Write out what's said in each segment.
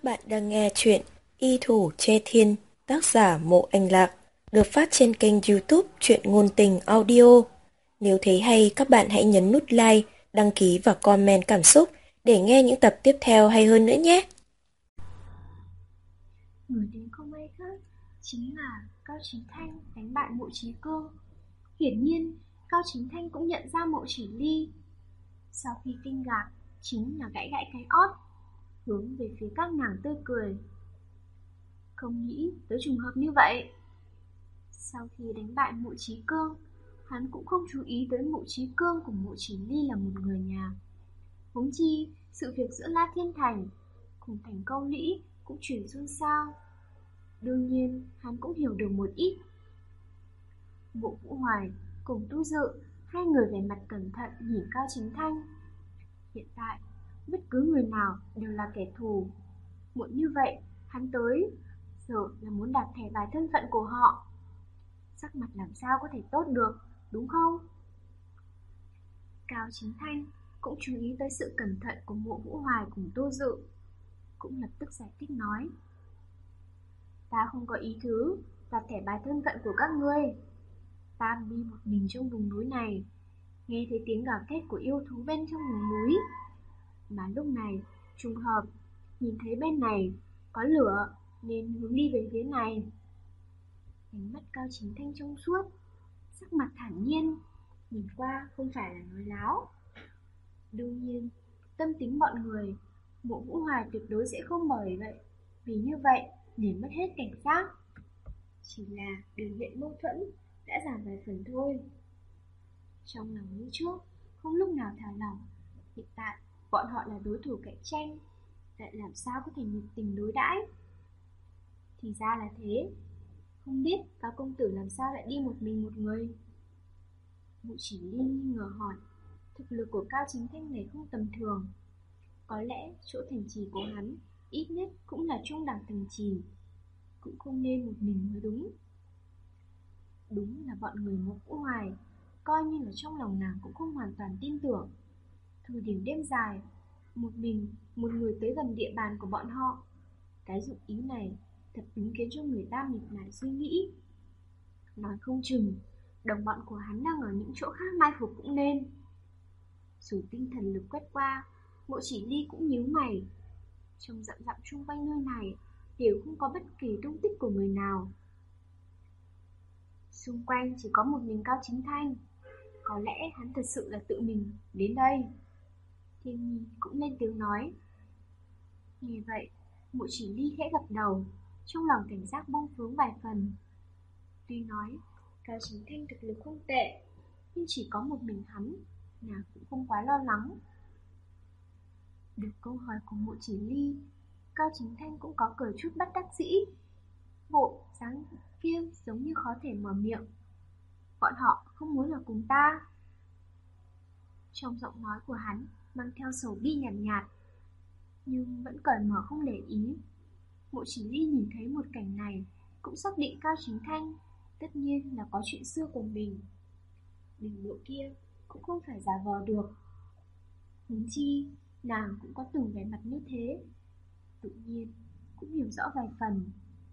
bạn đang nghe chuyện Y Thủ Che Thiên, tác giả Mộ Anh Lạc, được phát trên kênh YouTube Truyện Ngôn Tình Audio. Nếu thấy hay, các bạn hãy nhấn nút like, đăng ký và comment cảm xúc để nghe những tập tiếp theo hay hơn nữa nhé. Người đến không ai khác chính là Cao Chính Thanh đánh bại Mộ Chí Cương. Hiển nhiên, Cao Chính Thanh cũng nhận ra Mộ Chỉ Ly. Sau khi kinh ngạc, chính là gãy gãy cái ót, hướng về phía các nàng tươi cười. Không nghĩ tới trùng hợp như vậy. Sau khi đánh bại Mộ Chí Cương, hắn cũng không chú ý tới Mộ Chí Cương cùng Mộ Chỉ Ly là một người nhà. Huống chi, sự việc giữa La Thiên Thành cùng Thành Câu Lĩ cũng chuyển xôn xao. Đương nhiên, hắn cũng hiểu được một ít. Mộ Vũ Hoài cùng Tu Dự, hai người vẻ mặt cẩn thận nhìn Cao Chính Thanh. Hiện tại, bất cứ người nào đều là kẻ thù. Muộn như vậy, hắn tới, giờ là muốn đạt thẻ bài thân phận của họ. Sắc mặt làm sao có thể tốt được, đúng không? Cao Chính Thanh cũng chú ý tới sự cẩn thận của Mộ Vũ Hoài cùng Tu Dự, cũng lập tức giải thích nói: Ta không có ý thứ đạt thẻ bài thân phận của các ngươi. Ta đi một mình trong vùng núi này, nghe thấy tiếng gào thét của yêu thú bên trong vùng núi. Mà lúc này, trùng hợp, nhìn thấy bên này có lửa nên hướng đi về phía này. Ánh mắt Cao Chính Thanh trong suốt, sắc mặt thản nhiên, nhìn qua không phải là nói láo. Đương nhiên, tâm tính bọn người, Mộ Vũ Hoài tuyệt đối sẽ không bởi vậy, vì như vậy liền mất hết cảnh giác. Chỉ là biểu hiện mâu thuẫn đã giảm vài phần thôi. Trong lòng như trước, không lúc nào thả lỏng. Hiện tại, bọn họ là đối thủ cạnh tranh, lại làm sao có thể nhiệt tình đối đãi. Thì ra là thế. Không biết Cao công tử làm sao lại đi một mình một người. Mộ Chỉ Ly nghi ngờ hỏi. Thực lực của Cao Chính Thanh này không tầm thường. Có lẽ chỗ thành trì của hắn ít nhất cũng là trung đẳng thành trì, cũng không nên một mình mới đúng. Đúng là bọn người Mộ Vũ Hoài coi như là trong lòng nàng cũng không hoàn toàn tin tưởng. Thời điểm đêm dài, một mình một người tới gần địa bàn của bọn họ, cái dụng ý này thật đúng khiến cho người ta mệt mỏi suy nghĩ. Nói không chừng đồng bọn của hắn đang ở những chỗ khác mai phục cũng nên. Dù tinh thần lực quét qua, Mộ Chỉ Ly cũng nhíu mày. Trong dặm dặm xung quanh nơi này đều không có bất kỳ tung tích của người nào. Xung quanh chỉ có một mình Cao Chính Thanh. Có lẽ hắn thật sự là tự mình đến đây. Thiên Nhi cũng lên tiếng nói. Nghe vậy, Mộ Chỉ Ly khẽ gật đầu, trong lòng cảnh giác buông xuống vài phần. Tuy nói Cao Chính Thanh thực lực không tệ, nhưng chỉ có một mình hắn, nàng cũng không quá lo lắng. Được câu hỏi của Mộ Chỉ Ly, Cao Chính Thanh cũng có cười chút bất đắc dĩ. Bộ dáng kia giống như khó thể mở miệng. Bọn họ không muốn ở cùng ta. Trong giọng nói của hắn mang theo sầu bi nhàn nhạt, nhưng vẫn cởi mở không để ý. Mộ Chỉ Ly nhìn thấy một cảnh này, cũng xác định Cao Chính Thanh tất nhiên là có chuyện xưa của mình. Biểu lộ kia cũng không phải giả vờ được. Huống chi, nàng cũng có từng vẻ mặt như thế, tự nhiên cũng hiểu rõ vài phần.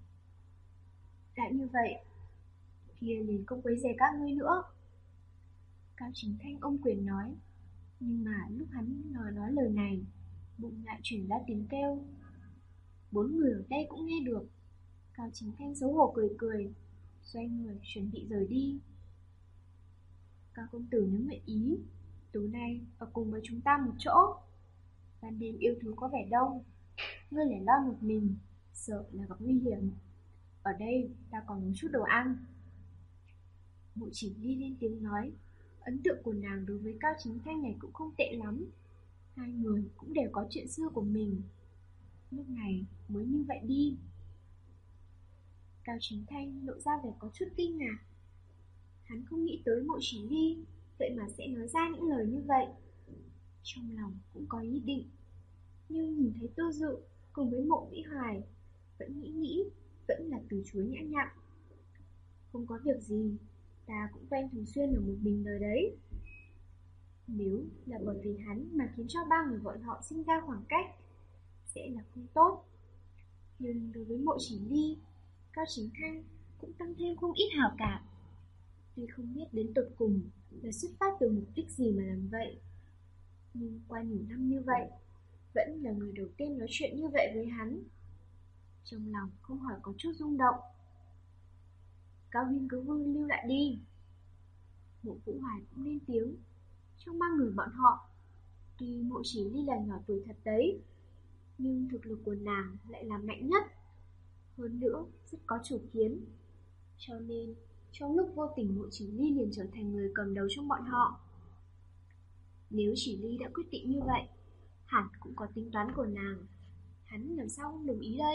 Đã như vậy, kia liền không quấy rầy các ngươi nữa. Cao Chính Thanh ôm quyền nói, nhưng mà lúc hắn nói lời này, bụng lại chuyển ra tiếng kêu. Bốn người ở đây cũng nghe được. Cao Chính Thanh xấu hổ cười cười, xoay người chuẩn bị rời đi. Cao công tử nếu nguyện ý, tối nay ở cùng với chúng ta một chỗ. Ban đêm yêu thú có vẻ đông, ngươi lẻ loi một mình, sợ là gặp nguy hiểm. Ở đây ta còn một chút đồ ăn. Mộ Chỉ Ly lên tiếng nói. Ấn tượng của nàng đối với Cao Chính Thanh này cũng không tệ lắm. Hai người cũng đều có chuyện xưa của mình, lúc này mới như vậy đi. Cao Chính Thanh lộ ra vẻ có chút kinh ngạc. Hắn không nghĩ tới Mộ Chỉ Ly vậy mà sẽ nói ra những lời như vậy. Trong lòng cũng có ý định, nhưng nhìn thấy Tô Dự cùng với Mộ Vĩ Hoài, vẫn nghĩ vẫn là từ chối nhã nhặn. Không có việc gì, ta cũng quen thường xuyên ở một mình đời đấy. Nếu là bởi vì hắn mà khiến cho ba người bọn họ sinh ra khoảng cách, sẽ là không tốt. Nhưng đối với Mộ Chỉ Ly, Cao Chính Thanh cũng tăng thêm không ít hảo cảm. Tuy không biết đến tột cùng là xuất phát từ mục đích gì mà làm vậy, nhưng qua nhiều năm như vậy, vẫn là người đầu tiên nói chuyện như vậy với hắn. Trong lòng không khỏi có chút rung động. Cao Huynh cứ vương lưu lại đi. Mộ Vũ Hoài cũng lên tiếng. Trong ba người bọn họ, tuy Mộ Chỉ Ly là nhỏ tuổi thật đấy, nhưng thực lực của nàng lại là mạnh nhất. Hơn nữa, rất có chủ kiến. Cho nên, trong lúc vô tình Mộ Chỉ Ly liền trở thành người cầm đầu trong bọn họ. Nếu Chỉ Ly đã quyết định như vậy, hẳn cũng có tính toán của nàng. Hắn làm sao không đồng ý đây?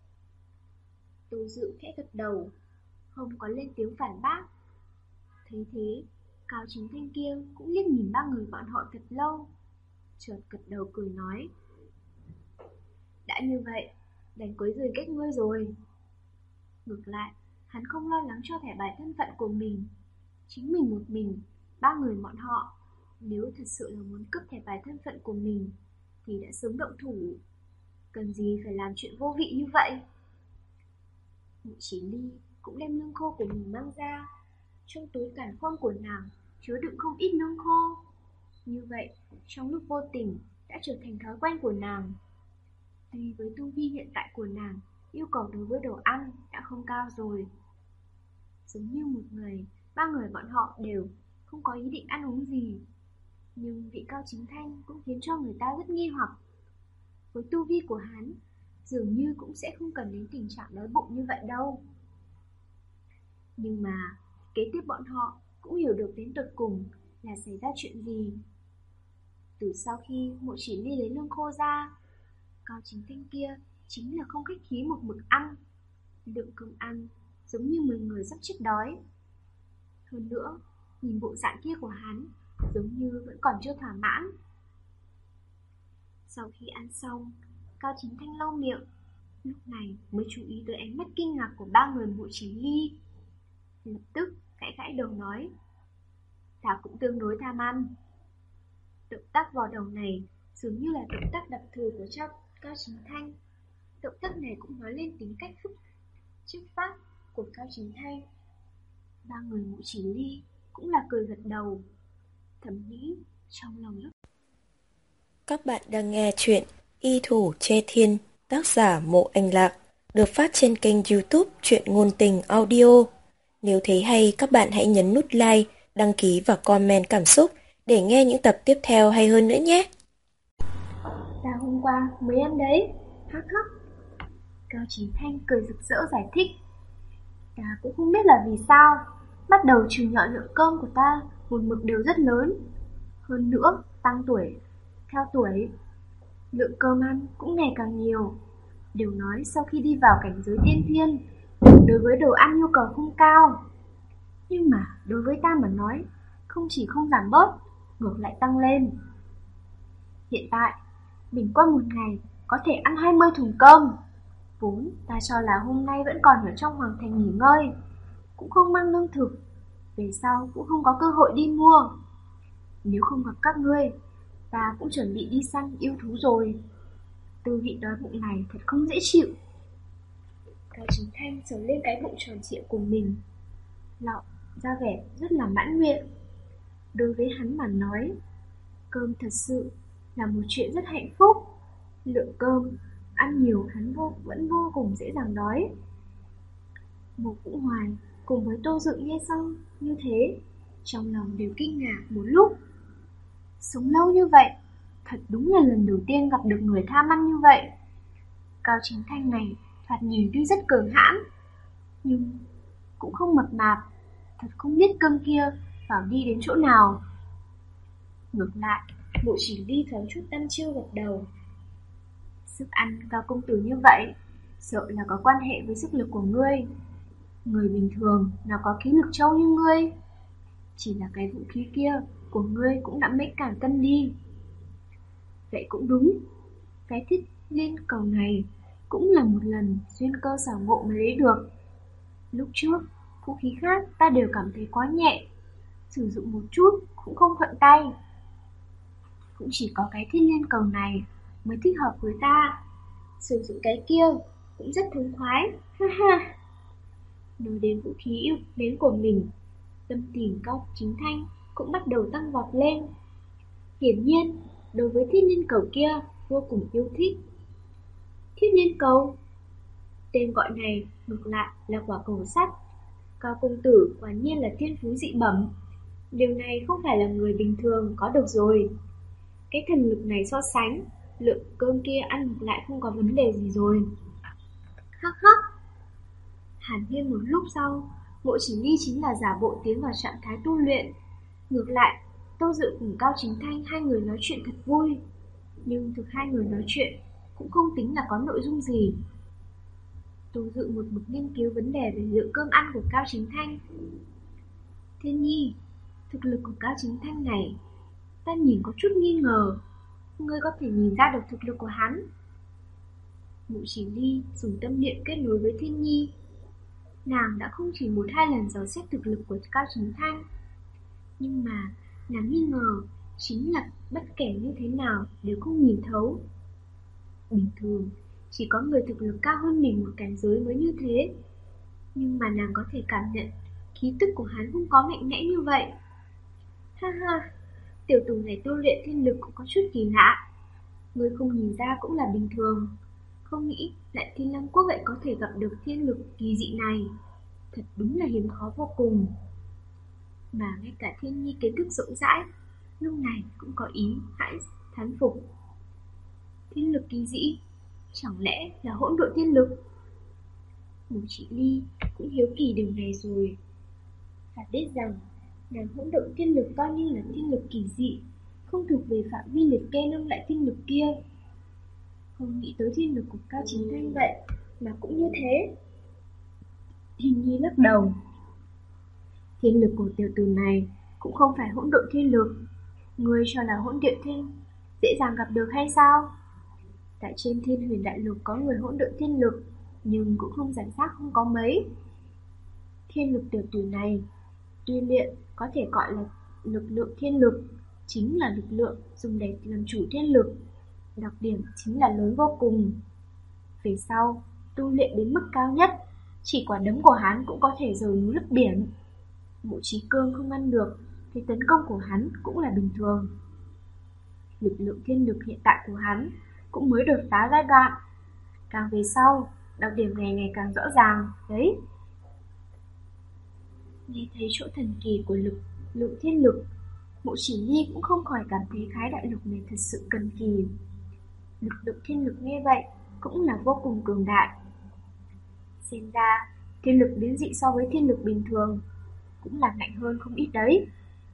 Tô Dự khẽ gật đầu, không có lên tiếng phản bác. Thấy thế, Cao Chính Thanh kia cũng liếc nhìn ba người bọn họ thật lâu, chợt gật đầu cười nói: đã như vậy, đành quấy rầy các ngươi rồi. Ngược lại, hắn không lo lắng cho thẻ bài thân phận của mình. Chính mình một mình, ba người bọn họ, nếu thật sự là muốn cướp thẻ bài thân phận của mình, thì đã sớm động thủ. Cần gì phải làm chuyện vô vị như vậy? Mộ Chỉ Ly cũng đem lương khô của mình mang ra. Trong túi càn khôn của nàng chứa đựng không ít lương khô. Như vậy, trong lúc vô tình đã trở thành thói quen của nàng. Tuy với tu vi hiện tại của nàng, yêu cầu đối với đồ ăn đã không cao rồi. Giống như một ngày, ba người bọn họ đều không có ý định ăn uống gì. Nhưng vị Cao Chính Thanh cũng khiến cho người ta rất nghi hoặc. Với tu vi của hắn, dường như cũng sẽ không cần đến tình trạng đói bụng như vậy đâu. Nhưng mà, kế tiếp bọn họ cũng hiểu được đến tột cùng là xảy ra chuyện gì. Từ sau khi Mộ Chỉ Ly lấy lương khô ra, Cao Chính Thanh kia chính là không khách khí một mực ăn. Lượng cơm ăn giống như 10 người sắp chết đói. Hơn nữa, nhìn bộ dạng kia của hắn giống như vẫn còn chưa thỏa mãn. Sau khi ăn xong, Cao Chính Thanh lau miệng, lúc này mới chú ý tới ánh mắt kinh ngạc của ba người Mộ Chỉ Ly. Lập tức gãi gãi đầu nói: ta cũng tương đối tham ăn. Động tác vò đầu này dường như là động tác đặc thù của Cao Chính Thanh. Động tác này cũng nói lên tính cách chất phác của Cao Chính Thanh. Ba người Mộ Chỉ Ly cũng là cười gật đầu, thầm nghĩ trong lòng rất. Các bạn đang nghe chuyện Y Thủ Che Thiên, tác giả Mộ Anh Lạc, được phát trên kênh YouTube Truyện Ngôn Tình Audio. Nếu thấy hay, các bạn hãy nhấn nút like, đăng ký và comment cảm xúc để nghe những tập tiếp theo hay hơn nữa nhé. Ta hôm qua mới ăn đấy, hắc hắc. Cao Chí Thanh cười rực rỡ giải thích. Ta cũng không biết là vì sao, bắt đầu trừ nhọ lượng cơm của ta một mực đều rất lớn. Hơn nữa, tăng tuổi, theo tuổi, lượng cơm ăn cũng ngày càng nhiều. Đều nói sau khi đi vào cảnh giới tiên thiên, đối với đồ ăn nhu cầu không cao. Nhưng mà đối với ta mà nói, không chỉ không giảm bớt, ngược lại tăng lên. Hiện tại, bình quân một ngày có thể ăn 20 thùng cơm. Vốn ta cho là hôm nay vẫn còn ở trong hoàng thành nghỉ ngơi, cũng không mang lương thực, về sau cũng không có cơ hội đi mua. Nếu không gặp các ngươi, ta cũng chuẩn bị đi săn yêu thú rồi. Tư vị đói bụng này thật không dễ chịu. Cao Chính Thanh sờ lên cái bụng tròn trịa của mình, lọ ra vẻ rất là mãn nguyện. Đối với hắn mà nói, cơm thật sự là một chuyện rất hạnh phúc. Lượng cơm ăn nhiều hắn vẫn vô cùng dễ dàng đói. Mộ Vũ Hoài cùng với Tô Dự nghe xong như thế, trong lòng đều kinh ngạc một lúc. Sống lâu như vậy, thật đúng là lần đầu tiên gặp được người tham ăn như vậy. Cao Chính Thanh này thoạt nhìn tuy rất cường hãn, nhưng cũng không mập mạp, thật không biết cơm kia vào đi đến chỗ nào. Ngược lại, Mộ Chỉ Ly thoáng chút đăm chiêu gật đầu. Sức ăn Cao công tử như vậy, sợ là có quan hệ với sức lực của ngươi. Người bình thường nào có khí lực trâu như ngươi. Chỉ là cái vũ khí kia của ngươi cũng đã mấy càn cân đi. Vậy cũng đúng, cái thiết liên cầu này cũng là một lần duyên cơ xảo ngộ mới lấy được. Lúc trước, vũ khí khác ta đều cảm thấy quá nhẹ, sử dụng một chút cũng không thuận tay. Cũng chỉ có cái thiết liên cầu này mới thích hợp với ta. Sử dụng cái kia cũng rất thống khoái. Ha ha. Nói đến vũ khí yêu mến của mình, tâm tình Cao Chính Thanh cũng bắt đầu tăng vọt lên. Hiển nhiên, đối với thiết liên cầu kia vô cùng yêu thích. Thiết liên cầu, tên gọi này ngược lại là quả cầu sắt. Cao công tử quả nhiên là thiên phú dị bẩm. Điều này không phải là người bình thường có được rồi. Cái thần lực này so sánh, lượng cơm kia ăn ngược lại không có vấn đề gì rồi. Hắc hắc. Hàn huyên một lúc sau, Mộ Chỉ Ly chính là giả bộ tiến vào trạng thái tu luyện. Ngược lại, Tô Dự cùng Cao Chính Thanh hai người nói chuyện thật vui. Nhưng thực hai người nói chuyện cũng không tính là có nội dung gì. Tô Dự một mực nghiên cứu vấn đề về lượng cơm ăn của Cao Chính Thanh. Thiên Nhi, thực lực của Cao Chính Thanh này, ta nhìn có chút nghi ngờ. Ngươi có thể nhìn ra được thực lực của hắn? Mộ Chỉ Ly dùng tâm niệm kết nối với Thiên Nhi. Nàng đã không chỉ 1-2 lần dò xét thực lực của Cao Chính Thanh, nhưng mà nàng nghi ngờ chính là bất kể như thế nào đều không nhìn thấu. Bình thường, chỉ có người thực lực cao hơn mình một cảnh giới mới như thế. Nhưng mà nàng có thể cảm nhận khí tức của hắn không có mạnh mẽ như vậy. Ha ha, tiểu tử này tu luyện thiên lực cũng có chút kỳ lạ. Ngươi không nhìn ra cũng là bình thường. Không nghĩ lại Thiên Lăng Quốc lại có thể gặp được thiên lực kỳ dị này. Thật đúng là hiếm khó vô cùng. Mà ngay cả Thiên Nhi kiến thức rộng rãi lúc này cũng có ý hãi thán phục. Thiên lực kỳ dị, chẳng lẽ là hỗn độn thiên lực? Mộ Chỉ Ly cũng hiếu kỳ điều này rồi. Phải biết rằng nàng hỗn độn thiên lực coi như là thiên lực kỳ dị, không thuộc về phạm vi liệt kê nâng lại thiên lực kia. Không nghĩ tới thiên lực của Cao Chính Thanh vậy mà cũng như thế. Thiên Nhi lắc đầu. Thiên lực của tiểu tử này cũng không phải hỗn độn thiên lực. Ngươi cho là hỗn độn thiên dễ dàng gặp được hay sao? Tại trên Thiên Huyền Đại Lục có người hỗn độn thiên lực, nhưng cũng không giải rác không có mấy. Thiên lực tiểu tử này tuy luyện có thể gọi là lực lượng thiên lực, chính là lực lượng dùng để làm chủ thiên lực. Đặc điểm chính là lớn vô cùng. Về sau, tu luyện đến mức cao nhất, chỉ quả đấm của hắn cũng có thể rời núi lấp biển. Mộ Chí Cương không ăn được, thì tấn công của hắn cũng là bình thường. Lực lượng thiên lực hiện tại của hắn cũng mới đột phá giai đoạn. Càng về sau, đặc điểm này ngày càng rõ ràng, đấy. Nghe thấy chỗ thần kỳ của lực lượng thiên lực, Mộ Chỉ Ly cũng không khỏi cảm thấy khái đại lục này thật sự thần kỳ. Lực lượng thiên lực nghe vậy cũng là vô cùng cường đại. Xem ra, thiên lực biến dị so với thiên lực bình thường cũng là mạnh hơn không ít đấy.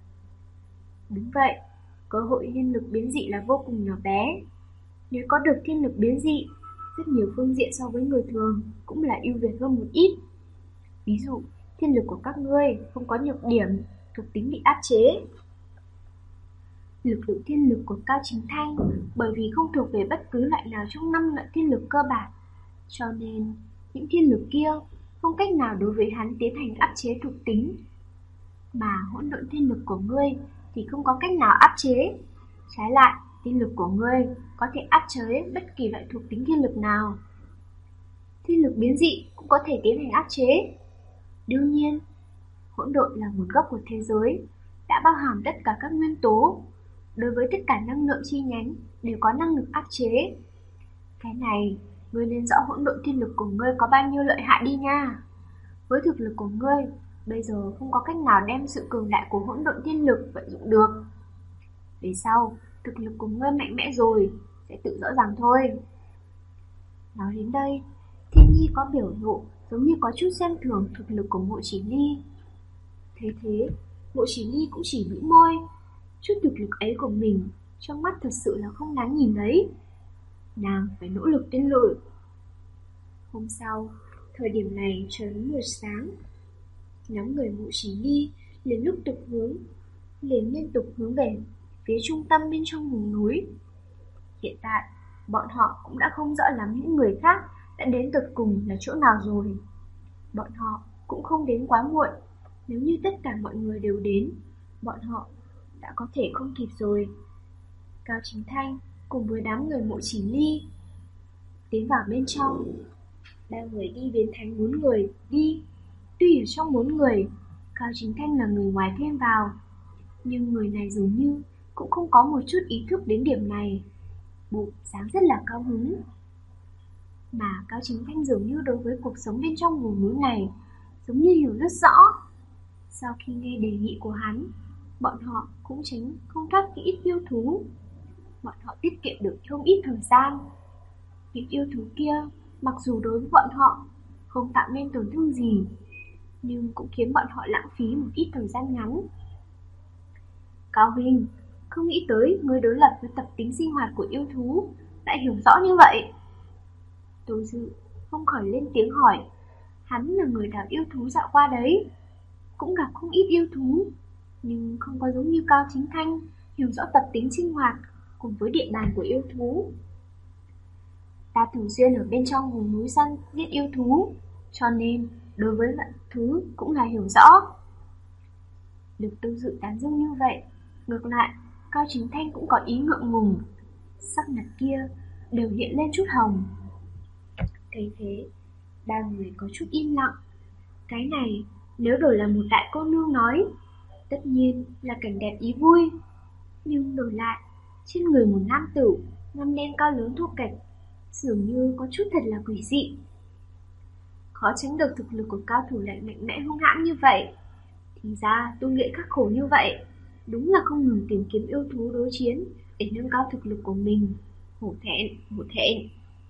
Đúng vậy, cơ hội thiên lực biến dị là vô cùng nhỏ bé. Nếu có được thiên lực biến dị, rất nhiều phương diện so với người thường cũng là ưu việt hơn một ít. Ví dụ, thiên lực của các ngươi không có nhược điểm, thuộc tính bị áp chế. Lực lượng thiên lực của Cao Chính Thanh bởi vì không thuộc về bất cứ loại nào trong 5 loại thiên lực cơ bản, cho nên những thiên lực kia không cách nào đối với hắn tiến hành áp chế thuộc tính. Mà hỗn độn thiên lực của ngươi thì không có cách nào áp chế. Trái lại, thiên lực của ngươi có thể áp chế bất kỳ loại thuộc tính thiên lực nào. Thiên lực biến dị cũng có thể tiến hành áp chế. Đương nhiên, hỗn độn là nguồn gốc của thế giới, đã bao hàm tất cả các nguyên tố. Đối với tất cả năng lượng chi nhánh đều có năng lực áp chế. Cái này, ngươi nên rõ hỗn độn thiên lực của ngươi có bao nhiêu lợi hại đi nha. Với thực lực của ngươi, bây giờ không có cách nào đem sự cường đại của hỗn độn thiên lực vận dụng được. Về sau, thực lực của ngươi mạnh mẽ rồi, sẽ tự rõ ràng thôi. Nói đến đây, Thiên Nhi có biểu lộ giống như có chút xem thường thực lực của Mộ Chỉ Ly. Thế thế, Mộ Chỉ Ly cũng chỉ bĩu môi. Chút thực lực ấy của mình trong mắt thật sự là không đáng nhìn đấy. Nàng phải nỗ lực tiến lùi. Hôm sau, thời điểm này trời mới mờ sáng. Nhóm người Mộ Chỉ Ly liền liên tục hướng về phía trung tâm bên trong vùng núi. Hiện tại, bọn họ cũng đã không rõ lắm những người khác đã đến tận cùng là chỗ nào rồi. Bọn họ cũng không đến quá muộn. Nếu như tất cả mọi người đều đến, bọn họ đã có thể không kịp rồi. Cao Chính Thanh cùng với đám người Mộ Chỉ Ly tiến vào bên trong. Ba người đi biến thành 4 người đi. Tuy ở trong 4 người, Cao Chính Thanh là người ngoài thêm vào, nhưng người này dường như cũng không có một chút ý thức đến điểm này. Bộ dáng rất là cao hứng. Mà Cao Chính Thanh dường như đối với cuộc sống bên trong vùng núi này giống như hiểu rất rõ. Sau khi nghe đề nghị của hắn, bọn họ cũng tránh không thoát những ít yêu thú. Bọn họ tiết kiệm được không ít thời gian. Những yêu thú kia mặc dù đối với bọn họ không tạo nên tổn thương gì, nhưng cũng khiến bọn họ lãng phí một ít thời gian ngắn. Cao Vinh, không nghĩ tới người đối lập với tập tính sinh hoạt của yêu thú lại hiểu rõ như vậy. Tô Dự không khỏi lên tiếng hỏi. Hắn là người đào yêu thú dạo qua đấy, cũng gặp không ít yêu thú, nhưng không có giống như Cao Chính Thanh hiểu rõ tập tính sinh hoạt cùng với địa bàn của yêu thú. Ta thường xuyên ở bên trong vùng núi săn giết yêu thú, cho nên đối với mọi thứ cũng là hiểu rõ. Được Tô Dự tán dương như vậy, ngược lại Cao Chính Thanh cũng có ý ngượng ngùng, sắc mặt kia đều hiện lên chút hồng. Thấy thế, ba người có chút im lặng. Cái này nếu đổi là một đại cô nương nói, tất nhiên là cảnh đẹp ý vui. Nhưng đổi lại, trên người một nam tử, ngăm đen cao lớn thô kệch, dường như có chút thật là quỷ dị. Khó tránh được thực lực của cao thủ lại mạnh mẽ hung hãn như vậy. Thì ra tu luyện khắc khổ như vậy, đúng là không ngừng tìm kiếm yêu thú đối chiến để nâng cao thực lực của mình. Hổ thẹn, hổ thẹn.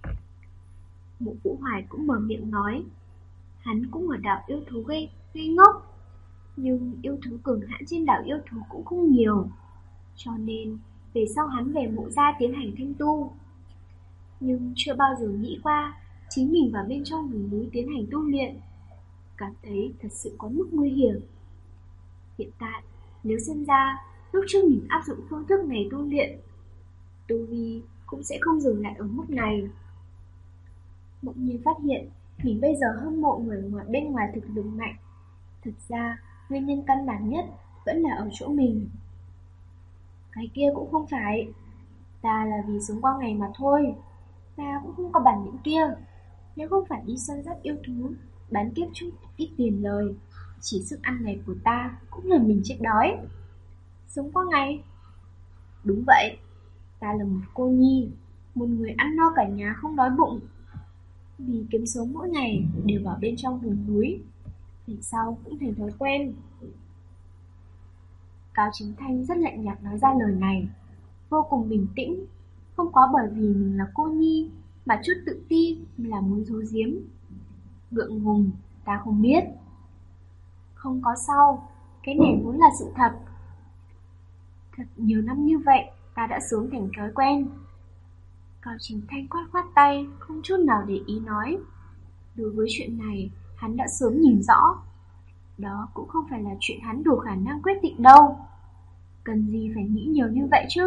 Mộ Vũ Hoài cũng mở miệng nói. Hắn cũng ở đảo yêu thú gây ngốc, nhưng yêu thú cường hãn trên đảo yêu thú cũng không nhiều, cho nên về sau hắn về Mộ gia tiến hành thanh tu. Nhưng chưa bao giờ nghĩ qua chính mình vào bên trong vùng núi tiến hành tu luyện, cảm thấy thật sự có mức nguy hiểm. Hiện tại nếu xem ra lúc trước mình áp dụng phương thức này tu luyện, tu vi cũng sẽ không dừng lại ở mức này. Bỗng nhiên phát hiện mình bây giờ hâm mộ người ngoài bên ngoài thực lực mạnh. Thực ra nguyên nhân căn bản nhất vẫn là ở chỗ mình. Cái kia cũng không phải, ta là vì sống qua ngày mà thôi. Ta cũng không có bản lĩnh kia. Nếu không phải đi săn giáp yêu thú, bán kiếp chút ít tiền lời, chỉ sức ăn này của ta cũng là mình chết đói. Sống qua ngày? Đúng vậy, ta là một cô nhi, một người ăn no cả nhà không đói bụng. Vì kiếm sống mỗi ngày đều vào bên trong vùng núi, về sau cũng thành thói quen. Cao Chính Thanh rất lạnh nhạt nói ra lời này, vô cùng bình tĩnh, không có bởi vì mình là cô nhi mà chút tự ti là muốn giấu giếm. Ngượng ngùng, ta không biết. Không có sau, cái này vốn là sự thật. Thật nhiều năm như vậy, ta đã sớm thành thói quen. Cao Chính Thanh quát quát tay, không chút nào để ý nói. Đối với chuyện này, hắn đã sớm nhìn rõ. Đó cũng không phải là chuyện hắn đủ khả năng quyết định đâu. Cần gì phải nghĩ nhiều như vậy chứ?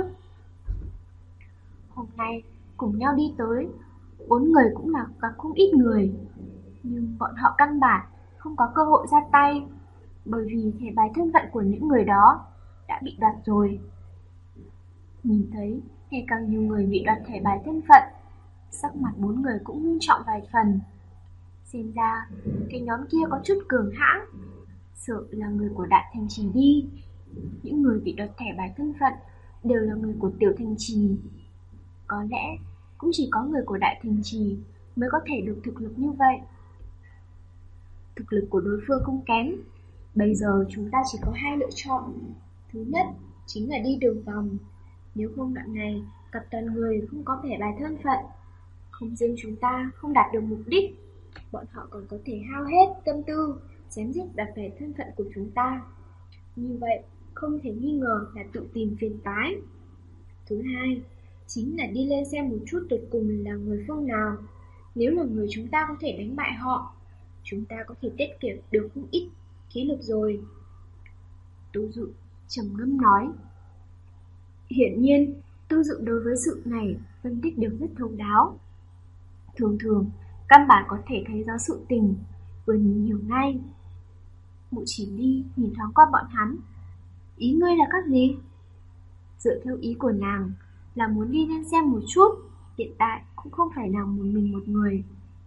Hôm nay cùng nhau đi tới, 4 người cũng là gặp không ít người, nhưng bọn họ căn bản không có cơ hội ra tay, bởi vì thẻ bài thân phận của những người đó đã bị đoạt rồi. Nhìn thấy ngày càng nhiều người bị đoạt thẻ bài thân phận, sắc mặt 4 người cũng nghiêm trọng vài phần. Xem ra cái nhóm kia có chút cường hãn, sợ là người của đại thành trì đi. Những người bị đoạt thẻ bài thân phận đều là người của tiểu thành trì. Có lẽ cũng chỉ có người của đại thành trì mới có thể được thực lực như vậy. Thực lực của đối phương không kém. Bây giờ chúng ta chỉ có 2 lựa chọn. Thứ nhất chính là đi đường vòng. Nếu không đoạn này gặp toàn người không có thẻ bài thân phận, không riêng chúng ta không đạt được mục đích, bọn họ còn có thể hao hết tâm tư chém giết đoạt thẻ thân phận của chúng ta. Như vậy không thể nghi ngờ là tự tìm phiền toái. Thứ hai chính là đi lên xem một chút tột cùng là người phương nào. Nếu là người chúng ta có thể đánh bại họ, chúng ta có thể tiết kiệm được không ít khí lực rồi. Tô Dự trầm ngâm nói. Hiển nhiên Tô Dự đối với sự này phân tích đều rất thấu đáo. Thường thường căn bản có thể thấy rõ sự tình, vừa nhìn hiểu ngay. Mụ Chỉ Ly nhìn thoáng qua bọn hắn. Ý ngươi là các gì? Dựa theo ý của nàng là muốn đi lên xem một chút. Hiện tại cũng không phải nàng một mình một người,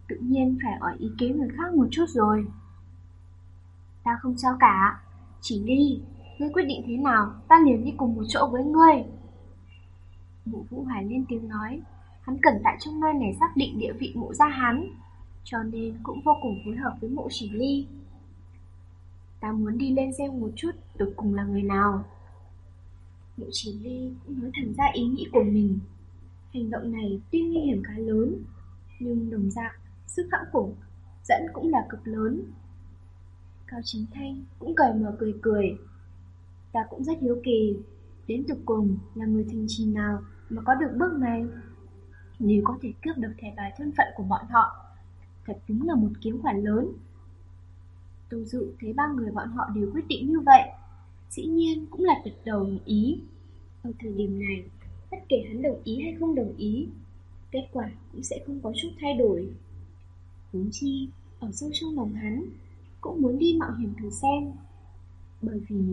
Tự nhiên phải hỏi ý kiến người khác một chút rồi. Ta không sao cả, chỉ Ly, ngươi quyết định thế nào, ta liền đi cùng một chỗ với ngươi. Mộ Vũ Hoài lên tiếng nói, hắn cần tại trong nơi này xác định địa vị Mộ gia hắn, cho nên cũng vô cùng phối hợp với Mộ Chỉ Ly. Ta muốn đi lên xem một chút tụt cùng là người nào. Mộ Chỉ Ly cũng nói thẳng ra ý nghĩ của mình. Hành động này tuy nguy hiểm khá lớn, nhưng đồng dạng sức hãm cổ dẫn cũng là cực lớn. Cao Chính Thanh cũng cởi mở cười cười. Ta cũng rất hiếu kỳ, đến tụt cùng là người thành trì nào mà có được bước này. Nếu có thể cướp được thẻ bài thân phận của bọn họ, thật đúng là một kiếm khoản lớn. Tô Dụ thấy ba người bọn họ đều quyết định như vậy, dĩ nhiên cũng là gật đầu đồng ý. Ở thời điểm này, bất kể hắn đồng ý hay không đồng ý, kết quả cũng sẽ không có chút thay đổi. Huống chi, ở sâu trong lòng hắn cũng muốn đi mạo hiểm thử xem. Bởi vì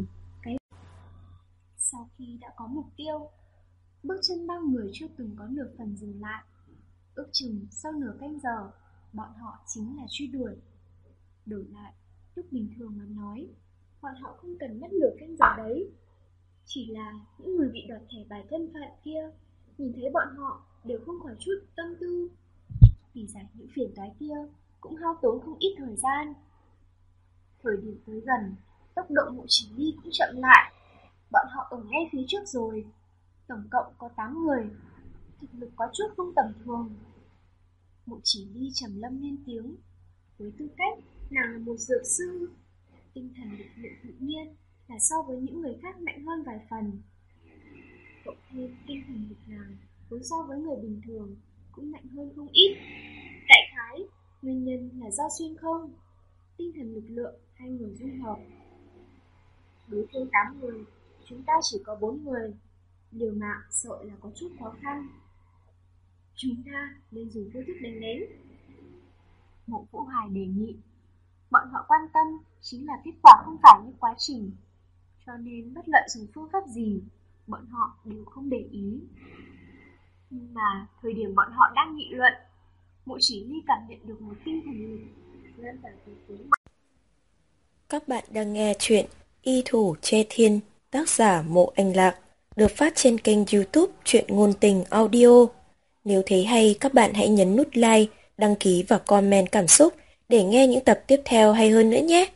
sau khi đã có mục tiêu, bước chân ba người chưa từng có nửa phần dừng lại. Ước chừng sau nửa canh giờ, bọn họ chính là truy đuổi. Đổi lại, lúc bình thường mà nói, bọn họ không cần mất nửa canh giờ đấy. Chỉ là những người bị đoạt thẻ bài thân phận kia, nhìn thấy bọn họ đều không khỏi chút tâm tư. Vì giải những phiền toái kia cũng hao tốn không ít thời gian. Thời điểm tới gần, tốc độ Mộ Chỉ Ly cũng chậm lại. Bọn họ ở ngay phía trước rồi. Tổng cộng có 8 người, thực lực có chút không tầm thường. Mộ Chỉ Ly trầm lâm lên tiếng. Với tư cách nàng là một dược sư, tinh thần lực lượng tự nhiên là so với những người khác mạnh hơn vài phần. Cộng thêm tinh thần lực nàng vốn so với người bình thường cũng mạnh hơn không ít. Đại khái, nguyên nhân là do xuyên không, tinh thần lực lượng hai người dung hợp. Đối phương 8 người, chúng ta chỉ có 4 người, liều mạng sợ là có chút khó khăn. Chúng ta nên dùng phương thức đánh lén. Mộ Vũ Hoài đề nghị. Bọn họ quan tâm chính là kết quả không phải như quá trình, cho nên bất luận dùng phương pháp gì, bọn họ đều không để ý. Nhưng mà thời điểm bọn họ đang nghị luận, Mộ Chỉ Ly cảm nhận được một tinh thần lực lan tỏa từ phía. Các bạn đang nghe chuyện Y Thủ Che Thiên, tác giả Mộ Anh Lạc, được phát trên kênh YouTube Truyện Ngôn Tình Audio. Nếu thấy hay, các bạn hãy nhấn nút like, đăng ký và comment cảm xúc để nghe những tập tiếp theo hay hơn nữa nhé.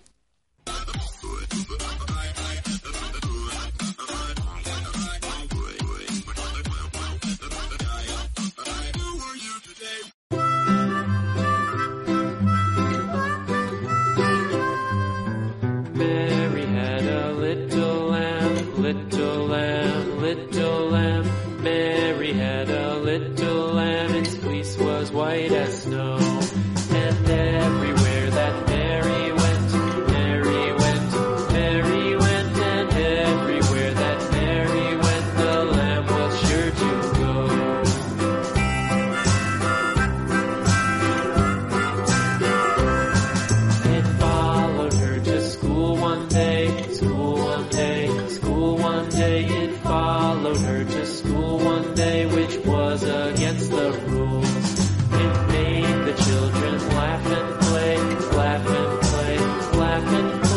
Mary had a little lamb, little lamb, little lamb. Mary had a little lamb, its fleece was white as snow. And everywhere that Mary went, Mary went, Mary went. And everywhere that Mary went, the lamb was sure to go. It followed her to school one day, school one day, school one day. It followed her to school one day, which was against the rules. It made the children laugh and play, laugh and play, laugh and play.